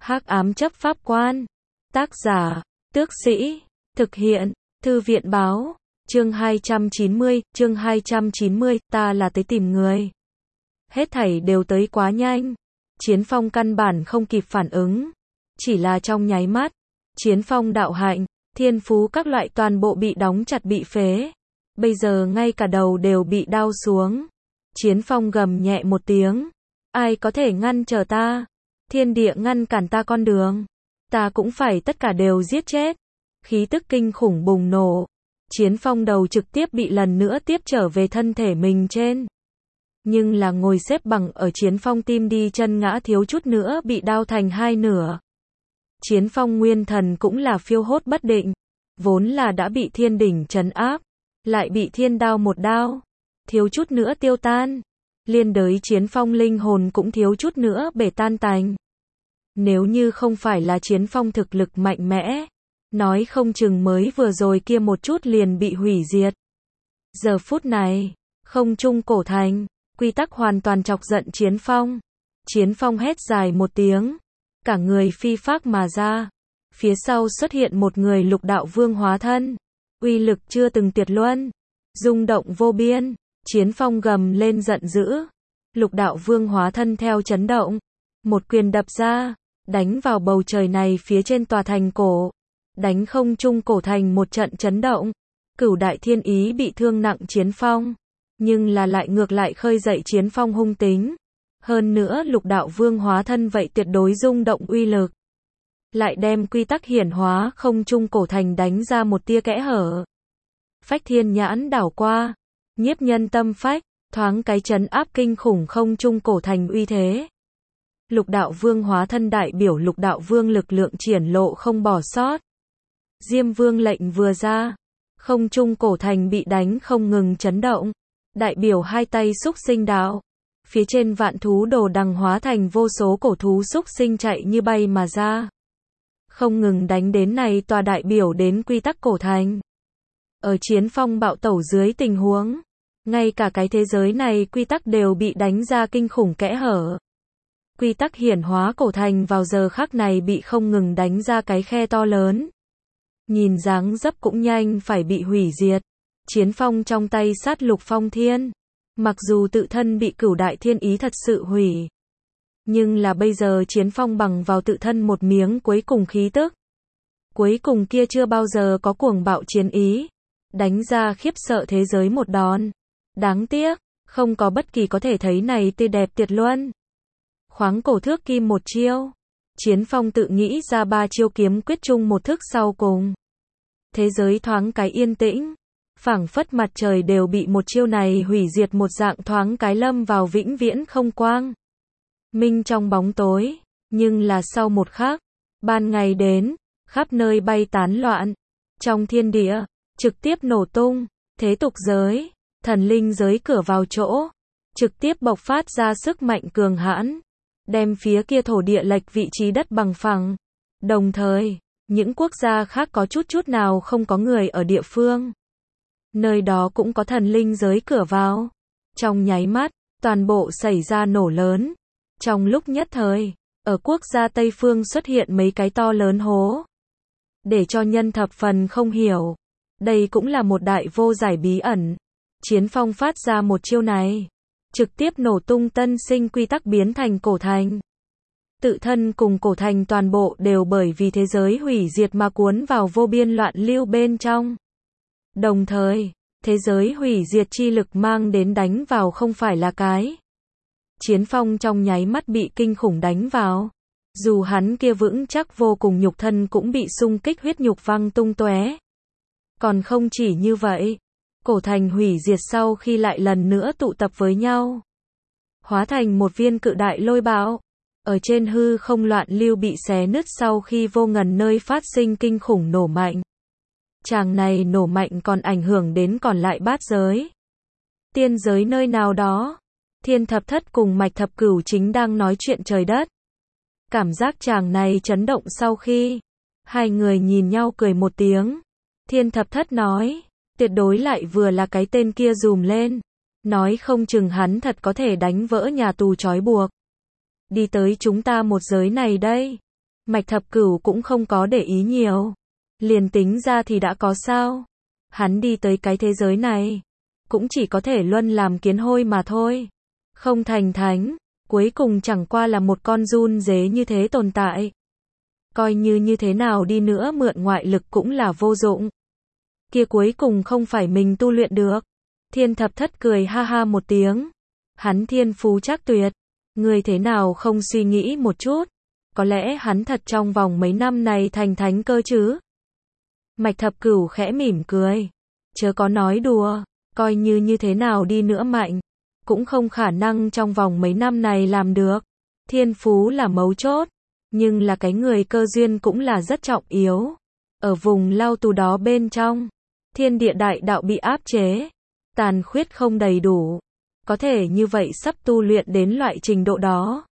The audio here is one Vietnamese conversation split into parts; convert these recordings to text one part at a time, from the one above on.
Hắc ám chấp pháp quan. Tác giả, Tước Sĩ. Thực hiện, Thư viện báo. Chương 290, ta là tới tìm người. Hết thảy đều tới quá nhanh. Chiến Phong căn bản không kịp phản ứng. Chỉ là trong nháy mắt. Chiến Phong đạo hạnh, thiên phú các loại toàn bộ bị đóng chặt bị phế. Bây giờ ngay cả đầu đều bị đao xuống. Chiến Phong gầm nhẹ một tiếng. Ai có thể ngăn trở ta? Thiên địa ngăn cản ta con đường. Ta cũng phải tất cả đều giết chết. Khí tức kinh khủng bùng nổ. Chiến Phong đầu trực tiếp bị lần nữa tiếp trở về thân thể mình trên. Nhưng là ngồi xếp bằng ở Chiến Phong tim đi chân ngã thiếu chút nữa bị đao thành hai nửa. Chiến Phong nguyên thần cũng là phiêu hốt bất định. Vốn là đã bị thiên đỉnh trấn áp. Lại bị thiên đao một đao. Thiếu chút nữa tiêu tan. Liên đới Chiến Phong linh hồn cũng thiếu chút nữa bể tan tành. Nếu như không phải là Chiến Phong thực lực mạnh mẽ. Nói không chừng mới vừa rồi kia một chút liền bị hủy diệt. Giờ phút này, không trung cổ thành, quy tắc hoàn toàn chọc giận Chiến Phong. Chiến Phong hét dài một tiếng. Cả người phi phác mà ra. Phía sau xuất hiện một người lục đạo vương hóa thân. Uy lực chưa từng tuyệt luân. Rung động vô biên. Chiến Phong gầm lên giận dữ. Lục đạo vương hóa thân theo chấn động. Một quyền đập ra. Đánh vào bầu trời này phía trên tòa thành cổ. Đánh không trung cổ thành một trận chấn động. Cửu đại thiên ý bị thương nặng Chiến Phong. Nhưng là lại ngược lại khơi dậy Chiến Phong hung tính. Hơn nữa lục đạo vương hóa thân vậy tuyệt đối rung động uy lực. Lại đem quy tắc hiển hóa không trung cổ thành đánh ra một tia kẽ hở. Phách thiên nhãn đảo qua. Nhiếp nhân tâm phách. Thoáng cái chấn áp kinh khủng không trung cổ thành uy thế. Lục đạo vương hóa thân đại biểu lục đạo vương lực lượng triển lộ không bỏ sót. Diêm vương lệnh vừa ra. Không trung cổ thành bị đánh không ngừng chấn động. Đại biểu hai tay xúc sinh đạo. Phía trên vạn thú đồ đằng hóa thành vô số cổ thú xúc sinh chạy như bay mà ra. Không ngừng đánh đến này tòa đại biểu đến quy tắc cổ thành. Ở Chiến Phong bạo tẩu dưới tình huống. Ngay cả cái thế giới này quy tắc đều bị đánh ra kinh khủng kẽ hở. Quy tắc hiển hóa cổ thành vào giờ khắc này bị không ngừng đánh ra cái khe to lớn. Nhìn dáng dấp cũng nhanh phải bị hủy diệt. Chiến Phong trong tay sát lục phong thiên. Mặc dù tự thân bị cửu đại thiên ý thật sự hủy. Nhưng là bây giờ Chiến Phong bằng vào tự thân một miếng cuối cùng khí tức. Cuối cùng kia chưa bao giờ có cuồng bạo chiến ý. Đánh ra khiếp sợ thế giới một đòn. Đáng tiếc, không có bất kỳ có thể thấy này tươi đẹp tuyệt luân. Khoáng cổ thước kim một chiêu. Chiến Phong tự nghĩ ra ba chiêu kiếm quyết chung một thức sau cùng. Thế giới thoáng cái yên tĩnh. Phảng phất mặt trời đều bị một chiêu này hủy diệt một dạng thoáng cái lâm vào vĩnh viễn không quang. Minh trong bóng tối. Nhưng là sau một khắc. Ban ngày đến. Khắp nơi bay tán loạn. Trong thiên địa. Trực tiếp nổ tung. Thế tục giới. Thần linh giới cửa vào chỗ. Trực tiếp bộc phát ra sức mạnh cường hãn. Đem phía kia thổ địa lệch vị trí đất bằng phẳng. Đồng thời, những quốc gia khác có chút nào không có người ở địa phương. Nơi đó cũng có thần linh giới cửa vào. Trong nháy mắt, toàn bộ xảy ra nổ lớn. Trong lúc nhất thời, ở quốc gia Tây Phương xuất hiện mấy cái to lớn hố. Để cho nhân thập phần không hiểu. Đây cũng là một đại vô giải bí ẩn. Chiến Phong phát ra một chiêu này. Trực tiếp nổ tung tân sinh quy tắc biến thành cổ thành. Tự thân cùng cổ thành toàn bộ đều bởi vì thế giới hủy diệt mà cuốn vào vô biên loạn lưu bên trong. Đồng thời, thế giới hủy diệt chi lực mang đến đánh vào không phải là cái. Chiến Phong trong nháy mắt bị kinh khủng đánh vào. Dù hắn kia vững chắc vô cùng nhục thân cũng bị xung kích huyết nhục văng tung tóe. Còn không chỉ như vậy. Cổ thành hủy diệt sau khi lại lần nữa tụ tập với nhau. Hóa thành một viên cự đại lôi bạo. Ở trên hư không loạn lưu bị xé nứt sau khi vô ngần nơi phát sinh kinh khủng nổ mạnh. Tràng này nổ mạnh còn ảnh hưởng đến còn lại bát giới. Tiên giới nơi nào đó. Thiên thập thất cùng mạch thập cửu chính đang nói chuyện trời đất. Cảm giác tràng này chấn động sau khi. Hai người nhìn nhau cười một tiếng. Thiên thập thất nói. Tuyệt đối lại vừa là cái tên kia dùm lên. Nói không chừng hắn thật có thể đánh vỡ nhà tù trói buộc. Đi tới chúng ta một giới này đây. Mạch Thập Cửu cũng không có để ý nhiều. Liền tính ra thì đã có sao. Hắn đi tới cái thế giới này, cũng chỉ có thể luân làm kiến hôi mà thôi. Không thành thánh, cuối cùng chẳng qua là một con run dế như thế tồn tại. Coi như thế nào đi nữa mượn ngoại lực cũng là vô dụng. Kia cuối cùng không phải mình tu luyện được. Thiên Thập Thất cười ha ha một tiếng. Hắn thiên phú chắc tuyệt. Người thế nào không suy nghĩ một chút. Có lẽ hắn thật trong vòng mấy năm này thành thánh cơ chứ. Mạch Thập Cửu khẽ mỉm cười. Chớ có nói đùa. Coi như thế nào đi nữa mạnh. Cũng không khả năng trong vòng mấy năm này làm được. Thiên phú là mấu chốt. Nhưng là cái người cơ duyên cũng là rất trọng yếu. Ở vùng lao tù đó bên trong, thiên địa đại đạo bị áp chế, tàn khuyết không đầy đủ. Có thể như vậy sắp tu luyện đến loại trình độ đó.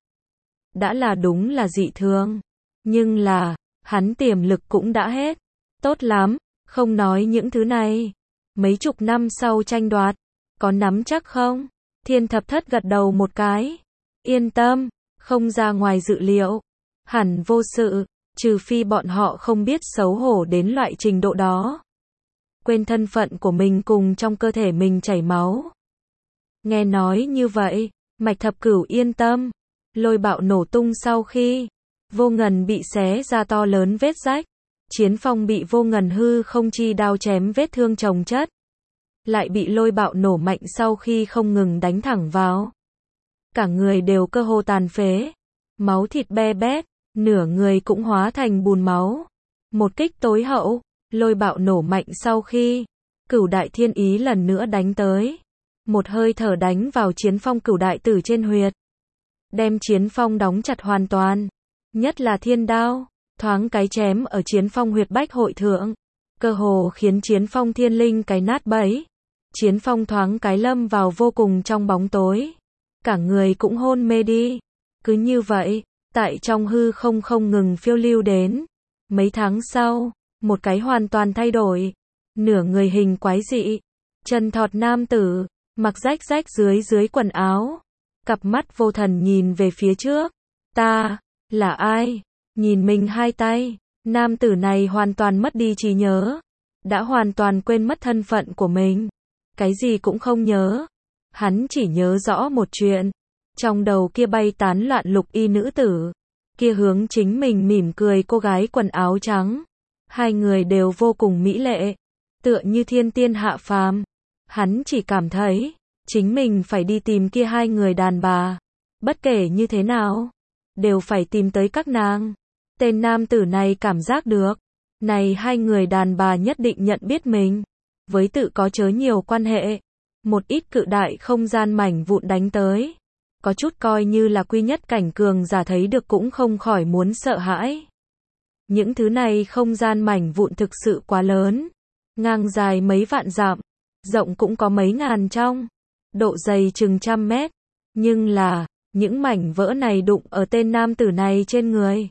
Đã là đúng là dị thường. Nhưng là, hắn tiềm lực cũng đã hết. Tốt lắm, không nói những thứ này. Mấy chục năm sau tranh đoạt, có nắm chắc không? Thiên Thập Thất gật đầu một cái. Yên tâm, không ra ngoài dự liệu. Hẳn vô sự, trừ phi bọn họ không biết xấu hổ đến loại trình độ đó. Quên thân phận của mình cùng trong cơ thể mình chảy máu. Nghe nói như vậy, Mạch Thập Cửu yên tâm. Lôi bạo nổ tung sau khi Vô Ngần bị xé ra to lớn vết rách. Chiến Phong bị Vô Ngần hư không chi đao chém vết thương chồng chất. Lại bị lôi bạo nổ mạnh sau khi không ngừng đánh thẳng vào. Cả người đều cơ hồ tàn phế. Máu thịt be bét, nửa người cũng hóa thành bùn máu. Một kích tối hậu, lôi bạo nổ mạnh sau khi Cửu Đại Thiên Ý lần nữa đánh tới. Một hơi thở đánh vào Chiến Phong Cửu Đại Tử trên huyệt. Đem Chiến Phong đóng chặt hoàn toàn. Nhất là thiên đao, thoáng cái chém ở Chiến Phong huyệt bách hội thượng. Cơ hồ khiến Chiến Phong thiên linh cái nát bấy. Chiến Phong thoáng cái lâm vào vô cùng trong bóng tối. Cả người cũng hôn mê đi. Cứ như vậy, tại trong hư không ngừng phiêu lưu đến. Mấy tháng sau, một cái hoàn toàn thay đổi. Nửa người hình quái dị. Chân thọt nam tử, mặc rách rách dưới quần áo. Cặp mắt vô thần nhìn về phía trước. Ta, là ai? Nhìn mình hai tay. Nam tử này hoàn toàn mất đi trí nhớ. Đã hoàn toàn quên mất thân phận của mình. Cái gì cũng không nhớ. Hắn chỉ nhớ rõ một chuyện. Trong đầu kia bay tán loạn lục y nữ tử. Kia hướng chính mình mỉm cười cô gái quần áo trắng. Hai người đều vô cùng mỹ lệ. Tựa như thiên tiên hạ phàm. Hắn chỉ cảm thấy, chính mình phải đi tìm kia hai người đàn bà. Bất kể như thế nào, đều phải tìm tới các nàng. Tên nam tử này cảm giác được. Này hai người đàn bà nhất định nhận biết mình. Với tự có chớ nhiều quan hệ. Một ít cự đại không gian mảnh vụn đánh tới. Có chút coi như là quy nhất cảnh cường giả thấy được cũng không khỏi muốn sợ hãi. Những thứ này không gian mảnh vụn thực sự quá lớn. Ngang dài mấy vạn dặm. Rộng cũng có mấy ngàn trong. Độ dày chừng 100 mét. Nhưng là, những mảnh vỡ này đụng ở tên nam tử này trên người.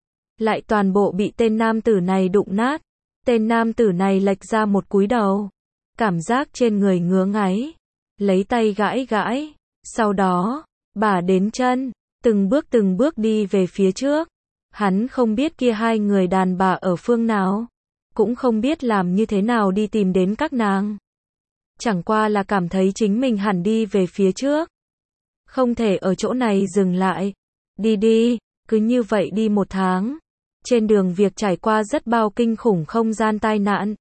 Lại toàn bộ bị tên nam tử này đụng nát. Tên nam tử này lệch ra một cúi đầu. Cảm giác trên người ngứa ngáy. Lấy tay gãi gãi. Sau đó, bả đến chân. Từng bước đi về phía trước. Hắn không biết kia hai người đàn bà ở phương nào. Cũng không biết làm như thế nào đi tìm đến các nàng. Chẳng qua là cảm thấy chính mình hẳn đi về phía trước. Không thể ở chỗ này dừng lại. Đi, cứ như vậy đi một tháng. Trên đường việc trải qua rất bao kinh khủng không gian tai nạn.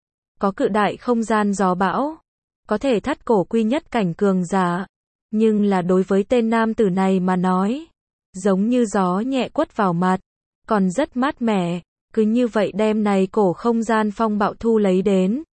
Có cự đại không gian gió bão. Có thể thắt cổ quy nhất cảnh cường giả. Nhưng là đối với tên nam tử này mà nói. Giống như gió nhẹ quất vào mặt. Còn rất mát mẻ. Cứ như vậy đem này cổ không gian phong bạo thu lấy đến.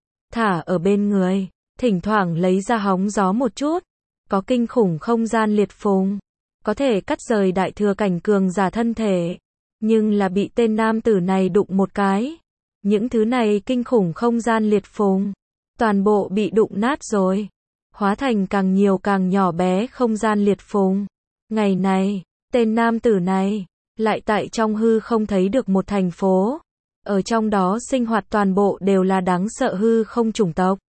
Thả ở bên người. Thỉnh thoảng lấy ra hóng gió một chút. Có kinh khủng không gian liệt phùng. Có thể cắt rời đại thừa cảnh cường giả thân thể. Nhưng là bị tên nam tử này đụng một cái. Những thứ này kinh khủng không gian liệt phùng. Toàn bộ bị đụng nát rồi. Hóa thành càng nhiều càng nhỏ bé không gian liệt phùng. Ngày này, tên nam tử này, lại tại trong hư không thấy được một thành phố. Ở trong đó sinh hoạt toàn bộ đều là đáng sợ hư không chủng tộc.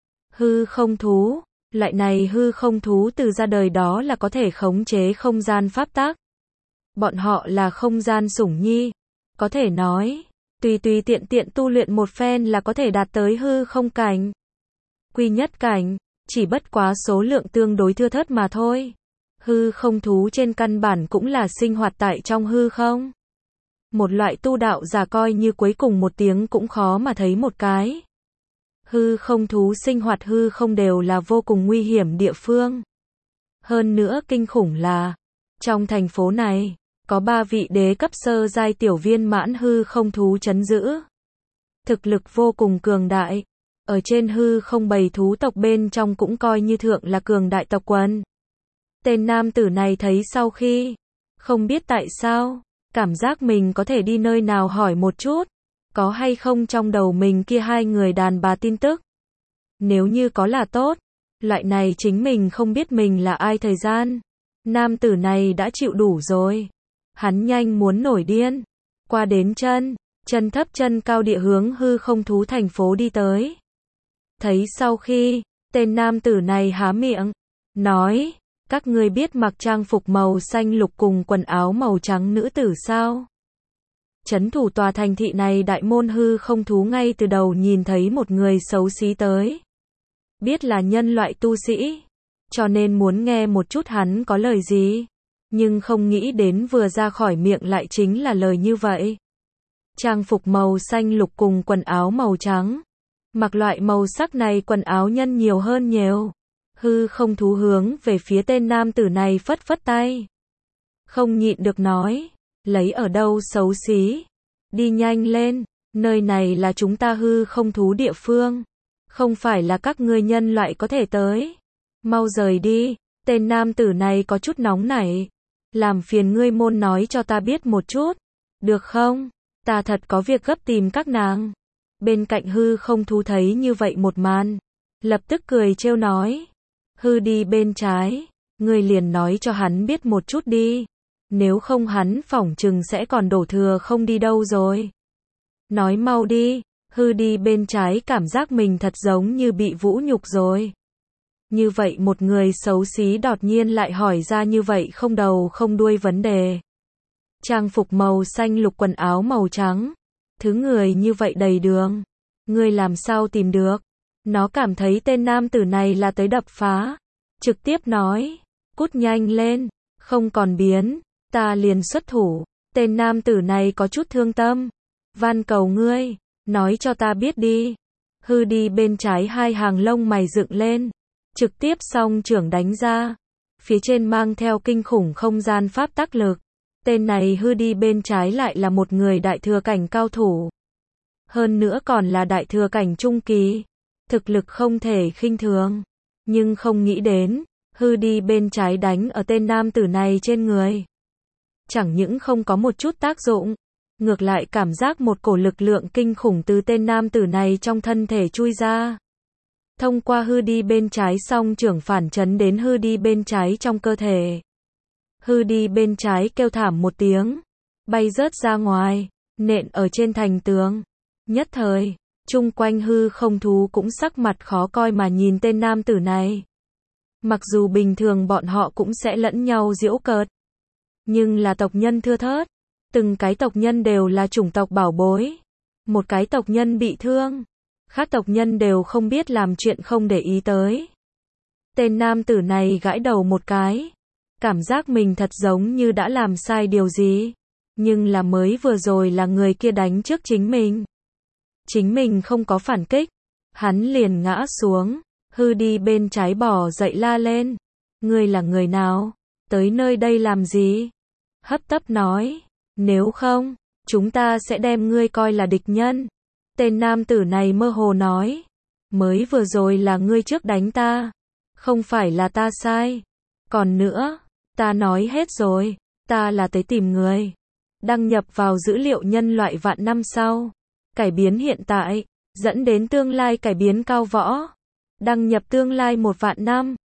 Hư không thú. Loại này hư không thú từ ra đời đó là có thể khống chế không gian pháp tắc. Bọn họ là không gian sủng nhi. Có thể nói, tùy tùy tiện tiện tu luyện một phen là có thể đạt tới hư không cảnh. Quy nhất cảnh, chỉ bất quá số lượng tương đối thưa thớt mà thôi. Hư không thú trên căn bản cũng là sinh hoạt tại trong hư không. Một loại tu đạo giả coi như cuối cùng một tiếng cũng khó mà thấy một cái. Hư không thú sinh hoạt hư không đều là vô cùng nguy hiểm địa phương. Hơn nữa kinh khủng là, trong thành phố này, có 3 vị đế cấp sơ giai tiểu viên mãn hư không thú trấn giữ. Thực lực vô cùng cường đại. Ở trên hư không bầy thú tộc bên trong cũng coi như thượng là cường đại tộc quần. Tên nam tử này thấy sau khi, không biết tại sao, cảm giác mình có thể đi nơi nào hỏi một chút, có hay không trong đầu mình kia 2 người đàn bà tin tức. Nếu như có là tốt, loại này chính mình không biết mình là ai thời gian. Nam tử này đã chịu đủ rồi. Hắn nhanh muốn nổi điên. Qua đến chân thấp chân cao địa hướng hư không thú thành phố đi tới. Thấy sau khi, tên nam tử này há miệng, nói, các ngươi biết mặc trang phục màu xanh lục cùng quần áo màu trắng nữ tử sao? Trấn thủ tòa thành thị này đại môn hư không thú ngay từ đầu nhìn thấy một người xấu xí tới. Biết là nhân loại tu sĩ, cho nên muốn nghe một chút hắn có lời gì. Nhưng không nghĩ đến vừa ra khỏi miệng lại chính là lời như vậy. Trang phục màu xanh lục cùng quần áo màu trắng. Mặc loại màu sắc này quần áo nhân nhiều hơn nhiều. Hư không thú hướng về phía tên nam tử này phất phất tay. Không nhịn được nói, lấy ở đâu xấu xí. Đi nhanh lên, nơi này là chúng ta hư không thú địa phương. Không phải là các ngươi nhân loại có thể tới. Mau rời đi, tên nam tử này có chút nóng nảy. Làm phiền ngươi môn nói cho ta biết một chút. Được không? Ta thật có việc gấp tìm các nàng. Bên cạnh hư không thú thấy như vậy một màn. Lập tức cười trêu nói. Hư đi bên trái. Ngươi liền nói cho hắn biết một chút đi. Nếu không hắn phỏng chừng sẽ còn đổ thừa không đi đâu rồi. Nói mau đi. Hư đi bên trái cảm giác mình thật giống như bị vũ nhục rồi. Như vậy một người xấu xí đột nhiên lại hỏi ra như vậy không đầu không đuôi vấn đề. Trang phục màu xanh lục quần áo màu trắng. Thứ người như vậy đầy đường. Ngươi làm sao tìm được? Nó cảm thấy tên nam tử này là tới đập phá. Trực tiếp nói. Cút nhanh lên. Không còn biến. Ta liền xuất thủ. Tên nam tử này có chút thương tâm. Van cầu ngươi. Nói cho ta biết đi. Hư đi bên trái 2 hàng lông mày dựng lên. Trực tiếp song trưởng đánh ra. Phía trên mang theo kinh khủng không gian pháp tắc lực. Tên này hư đi bên trái lại là một người đại thừa cảnh cao thủ. Hơn nữa còn là đại thừa cảnh trung kỳ. Thực lực không thể khinh thường. Nhưng không nghĩ đến, hư đi bên trái đánh ở tên nam tử này trên người. Chẳng những không có một chút tác dụng. Ngược lại cảm giác một cổ lực lượng kinh khủng từ tên nam tử này trong thân thể chui ra. Thông qua hư đi bên trái song trưởng phản chấn đến hư đi bên trái trong cơ thể. Hư đi bên trái kêu thảm một tiếng. Bay rớt ra ngoài. Nện ở trên thành tường. Nhất thời. Chung quanh hư không thú cũng sắc mặt khó coi mà nhìn tên nam tử này. Mặc dù bình thường bọn họ cũng sẽ lẫn nhau giễu cợt. Nhưng là tộc nhân thưa thớt. Từng cái tộc nhân đều là chủng tộc bảo bối. Một cái tộc nhân bị thương. Khác tộc nhân đều không biết làm chuyện không để ý tới. Tên nam tử này gãi đầu một cái. Cảm giác mình thật giống như đã làm sai điều gì. Nhưng là mới vừa rồi là người kia đánh trước chính mình. Chính mình không có phản kích. Hắn liền ngã xuống. Hư đi bên trái bỏ dậy la lên. Ngươi là người nào? Tới nơi đây làm gì? Hấp tấp nói. Nếu không, chúng ta sẽ đem ngươi coi là địch nhân. Tên nam tử này mơ hồ nói. Mới vừa rồi là ngươi trước đánh ta. Không phải là ta sai. Còn nữa, ta nói hết rồi. Ta là tới tìm người. Đăng nhập vào dữ liệu nhân loại vạn năm sau. Cải biến hiện tại. Dẫn đến tương lai cải biến cao võ. Đăng nhập tương lai 1 vạn năm.